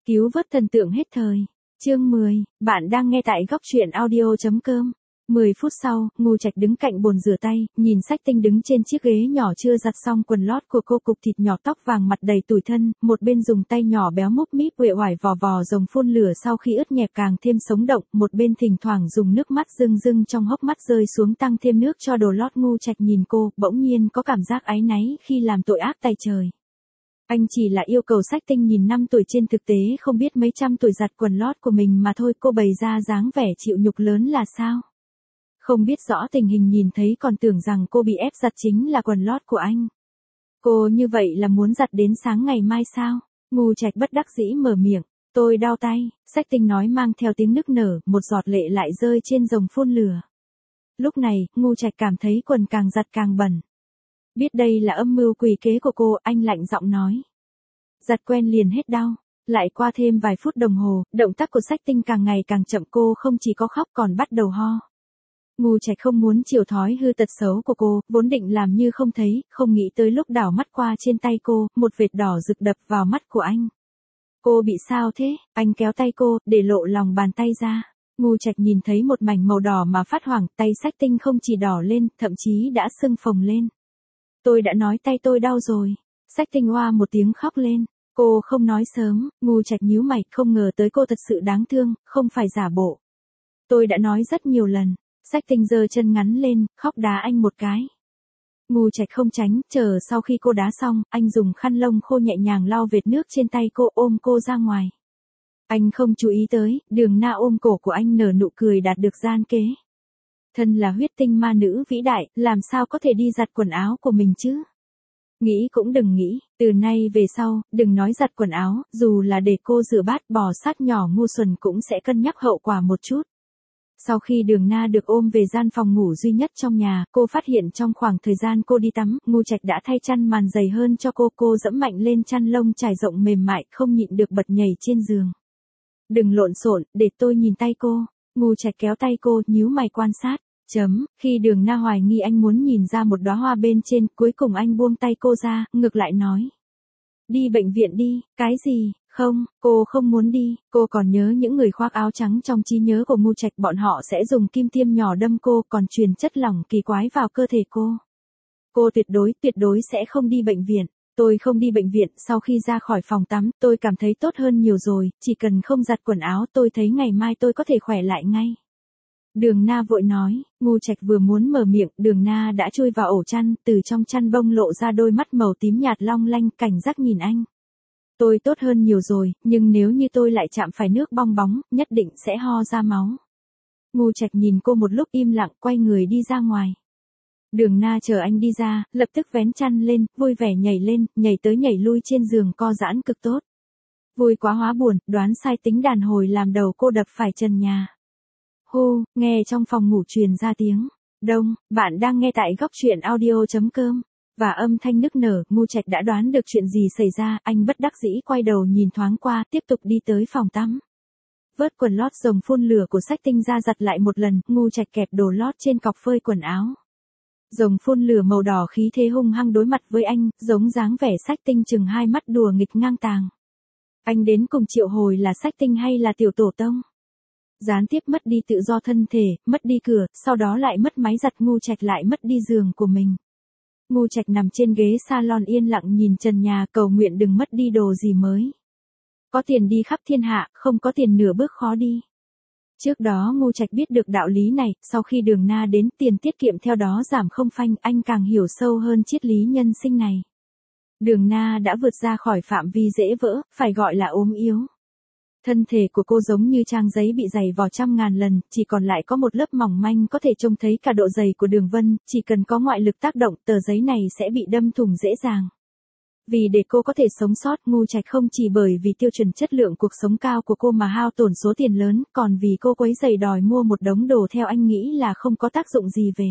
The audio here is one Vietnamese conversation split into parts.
Cứu vớt thần tượng hết thời. Chương 10, bạn đang nghe tại góc truyện audio.com. 10 phút sau, Ngô Trạch đứng cạnh bồn rửa tay, nhìn Sách Tinh đứng trên chiếc ghế nhỏ chưa giặt xong quần lót của cô, cục thịt nhỏ tóc vàng mặt đầy tủi thân, một bên dùng tay nhỏ béo múp míp uể oải vò vò rồng phun lửa sau khi ướt nhẹp càng thêm sống động, một bên thỉnh thoảng dùng nước mắt rưng rưng trong hốc mắt rơi xuống tăng thêm nước cho đồ lót. Ngô Trạch nhìn cô, bỗng nhiên có cảm giác áy náy khi làm tội ác tay trời. Anh chỉ là yêu cầu Sách Tinh nhìn 5 tuổi trên thực tế không biết mấy trăm tuổi giặt quần lót của mình mà thôi, cô bày ra dáng vẻ chịu nhục lớn là sao? Không biết rõ tình hình nhìn thấy còn tưởng rằng cô bị ép giặt chính là quần lót của anh. Cô như vậy là muốn giặt đến sáng ngày mai sao? Ngô Trạch bất đắc dĩ mở miệng, tôi đau tay, Sách Tinh nói mang theo tiếng nức nở, một giọt lệ lại rơi trên rồng phun lửa. Lúc này, Ngô Trạch cảm thấy quần càng giặt càng bẩn. Biết đây là âm mưu quỷ kế của cô, anh lạnh giọng nói. Giặt quen liền hết đau. Lại qua thêm vài phút đồng hồ, động tác của Sách Tinh càng ngày càng chậm, cô không chỉ có khóc còn bắt đầu ho. Ngô Trạch không muốn chiều thói hư tật xấu của cô, vốn định làm như không thấy, không nghĩ tới lúc đảo mắt qua trên tay cô, một vệt đỏ rực đập vào mắt của anh. Cô bị sao thế? Anh kéo tay cô, để lộ lòng bàn tay ra. Ngô Trạch nhìn thấy một mảnh màu đỏ mà phát hoảng, tay Sách Tinh không chỉ đỏ lên, thậm chí đã sưng phồng lên. Tôi đã nói tay tôi đau rồi. Sách Tinh oa một tiếng khóc lên. Cô không nói sớm, Ngô Trạch nhíu mày, không ngờ tới cô thật sự đáng thương, không phải giả bộ. Tôi đã nói rất nhiều lần. Sách Tinh giơ chân ngắn lên, khóc đá anh một cái. Ngô Trạch không tránh, chờ sau khi cô đá xong, anh dùng khăn lông khô nhẹ nhàng lau vệt nước trên tay cô, ôm cô ra ngoài. Anh không chú ý tới, Đường Na ôm cổ của anh nở nụ cười đạt được gian kế. Thân là huyết tinh ma nữ vĩ đại, làm sao có thể đi giặt quần áo của mình chứ? Nghĩ cũng đừng nghĩ, từ nay về sau, đừng nói giặt quần áo, dù là để cô rửa bát bò sát nhỏ ngu xuẩn cũng sẽ cân nhắc hậu quả một chút. Sau khi Đường Na được ôm về gian phòng ngủ duy nhất trong nhà, cô phát hiện trong khoảng thời gian cô đi tắm, Ngô Trạch đã thay chăn màn dày hơn cho cô dẫm mạnh lên chăn lông trải rộng mềm mại, không nhịn được bật nhảy trên giường. Đừng lộn xộn, để tôi nhìn tay cô. Ngô Trạch kéo tay cô, nhíu mày quan sát. Khi Đường Na hoài nghi anh muốn nhìn ra một đóa hoa bên trên, cuối cùng anh buông tay cô ra, ngược lại nói. Đi bệnh viện đi, cái gì? Không, cô không muốn đi, cô còn nhớ những người khoác áo trắng trong trí nhớ của Ngô Trạch, bọn họ sẽ dùng kim tiêm nhỏ đâm cô, còn truyền chất lỏng kỳ quái vào cơ thể cô. Cô tuyệt đối sẽ không đi bệnh viện. Tôi không đi bệnh viện, sau khi ra khỏi phòng tắm, tôi cảm thấy tốt hơn nhiều rồi, chỉ cần không giặt quần áo, tôi thấy ngày mai tôi có thể khỏe lại ngay. Đường Na vội nói, Ngô Trạch vừa muốn mở miệng, Đường Na đã chui vào ổ chăn, từ trong chăn bông lộ ra đôi mắt màu tím nhạt long lanh, cảnh giác nhìn anh. Tôi tốt hơn nhiều rồi, nhưng nếu như tôi lại chạm phải nước bong bóng, nhất định sẽ ho ra máu. Ngô Trạch nhìn cô một lúc im lặng, quay người đi ra ngoài. Đường Na chờ anh đi ra, lập tức vén chăn lên, vui vẻ nhảy lên, nhảy tới nhảy lui trên giường co giãn cực tốt. Vui quá hóa buồn, đoán sai tính đàn hồi làm đầu cô đập phải trần nhà. Hô, nghe trong phòng ngủ truyền ra tiếng. Đông, bạn đang nghe tại góc truyện audio.com. Và âm thanh nức nở, Ngô Trạch đã đoán được chuyện gì xảy ra, anh bất đắc dĩ quay đầu nhìn thoáng qua, tiếp tục đi tới phòng tắm. Vớt quần lót rồng phun lửa của Sách Tinh ra giặt lại một lần, Ngô Trạch kẹp đồ lót trên cọc phơi quần áo. Rồng phun lửa màu đỏ khí thế hung hăng đối mặt với anh, giống dáng vẻ Sách Tinh chừng hai mắt đùa nghịch ngang tàng. Anh đến cùng triệu hồi là Sách Tinh hay là tiểu tổ tông? Gián tiếp mất đi tự do thân thể, mất đi cửa, sau đó lại mất máy giặt, Ngô Trạch lại mất đi giường của mình. Ngô Trạch nằm trên ghế salon yên lặng nhìn trần nhà, cầu nguyện đừng mất đi đồ gì mới. Có tiền đi khắp thiên hạ, không có tiền nửa bước khó đi. Trước đó Ngô Trạch biết được đạo lý này, sau khi Đường Na đến, tiền tiết kiệm theo đó giảm không phanh, anh càng hiểu sâu hơn triết lý nhân sinh này. Đường Na đã vượt ra khỏi phạm vi dễ vỡ, phải gọi là ốm yếu. Thân thể của cô giống như trang giấy bị dày vò trăm ngàn lần, chỉ còn lại có một lớp mỏng manh có thể trông thấy cả độ dày của đường vân, chỉ cần có ngoại lực tác động, tờ giấy này sẽ bị đâm thủng dễ dàng. Vì để cô có thể sống sót, Ngô Trạch không chỉ bởi vì tiêu chuẩn chất lượng cuộc sống cao của cô mà hao tổn số tiền lớn, còn vì cô quấy rầy đòi mua một đống đồ theo anh nghĩ là không có tác dụng gì về.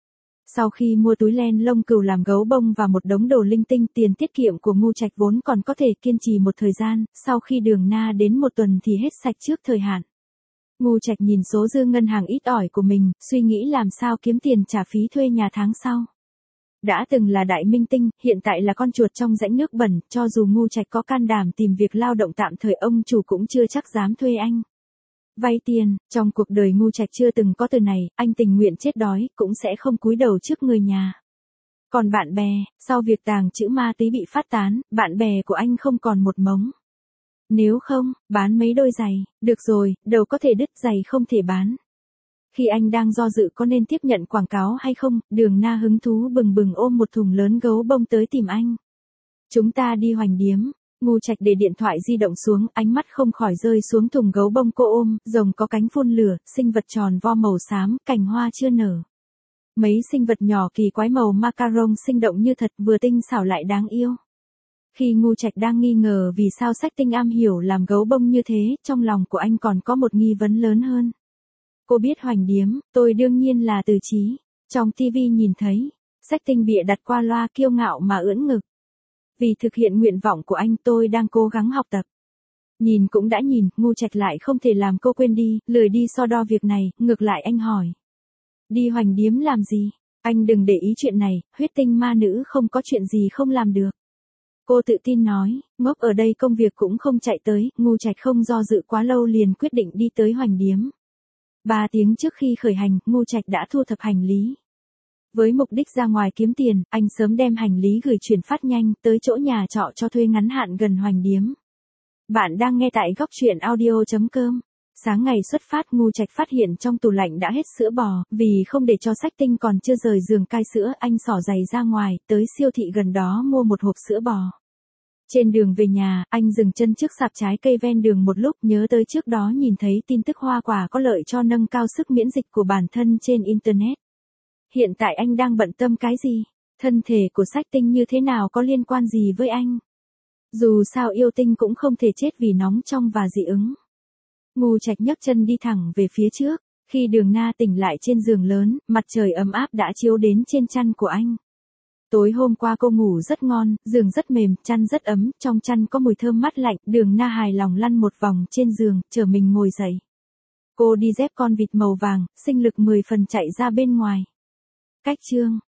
Sau khi mua túi len lông cừu làm gấu bông và một đống đồ linh tinh, tiền tiết kiệm của Ngô Trạch vốn còn có thể kiên trì một thời gian, sau khi Đường Na đến một tuần thì hết sạch trước thời hạn. Ngô Trạch nhìn số dư ngân hàng ít ỏi của mình, suy nghĩ làm sao kiếm tiền trả phí thuê nhà tháng sau. Đã từng là đại minh tinh, hiện tại là con chuột trong rãnh nước bẩn, cho dù Ngô Trạch có can đảm tìm việc lao động tạm thời ông chủ cũng chưa chắc dám thuê anh. Vay tiền, trong cuộc đời Ngô Trạch chưa từng có từ này, anh tình nguyện chết đói, cũng sẽ không cúi đầu trước người nhà. Còn bạn bè, sau việc tàng trữ ma túy bị phát tán, bạn bè của anh không còn một mống. Nếu không, bán mấy đôi giày, được rồi, đầu có thể đứt giày không thể bán. Khi anh đang do dự có nên tiếp nhận quảng cáo hay không, Đường Na hứng thú bừng bừng ôm một thùng lớn gấu bông tới tìm anh. Chúng ta đi Hoành Điếm. Ngô Trạch để điện thoại di động xuống, ánh mắt không khỏi rơi xuống thùng gấu bông cô ôm, rồng có cánh phun lửa, sinh vật tròn vo màu xám, cành hoa chưa nở. Mấy sinh vật nhỏ kỳ quái màu macaron sinh động như thật, vừa tinh xảo lại đáng yêu. Khi Ngô Trạch đang nghi ngờ vì sao Sách Tinh am hiểu làm gấu bông như thế, trong lòng của anh còn có một nghi vấn lớn hơn. Cô biết Hoành Điếm, tôi đương nhiên là Từ Chí. Trong TV nhìn thấy, Sách Tinh bịa đặt qua loa kiêu ngạo mà ưỡn ngực. Vì thực hiện nguyện vọng của anh tôi đang cố gắng học tập. Nhìn cũng đã nhìn, Ngô Trạch lại không thể làm cô quên đi, lười đi so đo việc này, ngược lại anh hỏi. Đi Hoành Điếm làm gì? Anh đừng để ý chuyện này, huyết tinh ma nữ không có chuyện gì không làm được. Cô tự tin nói, ngốc ở đây công việc cũng không chạy tới, Ngô Trạch không do dự quá lâu liền quyết định đi tới Hoành Điếm. 3 tiếng trước khi khởi hành, Ngô Trạch đã thu thập hành lý. Với mục đích ra ngoài kiếm tiền, anh sớm đem hành lý gửi chuyển phát nhanh tới chỗ nhà trọ cho thuê ngắn hạn gần Hoành Điếm. Bạn đang nghe tại góc truyện audio.com. Sáng ngày xuất phát, Ngô Trạch phát hiện trong tủ lạnh đã hết sữa bò, vì không để cho Sách Tinh còn chưa rời giường cai sữa, anh xỏ giày ra ngoài, tới siêu thị gần đó mua một hộp sữa bò. Trên đường về nhà, anh dừng chân trước sạp trái cây ven đường một lúc, nhớ tới trước đó nhìn thấy tin tức hoa quả có lợi cho nâng cao sức miễn dịch của bản thân trên Internet. Hiện tại anh đang bận tâm cái gì? Thân thể của Sách Tinh như thế nào có liên quan gì với anh? Dù sao yêu tinh cũng không thể chết vì nóng trong và dị ứng. Ngô Trạch nhấc chân đi thẳng về phía trước. Khi Đường Na tỉnh lại trên giường lớn, mặt trời ấm áp đã chiếu đến trên chăn của anh. Tối hôm qua cô ngủ rất ngon, giường rất mềm, chăn rất ấm, trong chăn có mùi thơm mát lạnh. Đường Na hài lòng lăn một vòng trên giường, chờ mình ngồi dậy. Cô đi dép con vịt màu vàng, sinh lực 10 phần chạy ra bên ngoài. Cách chương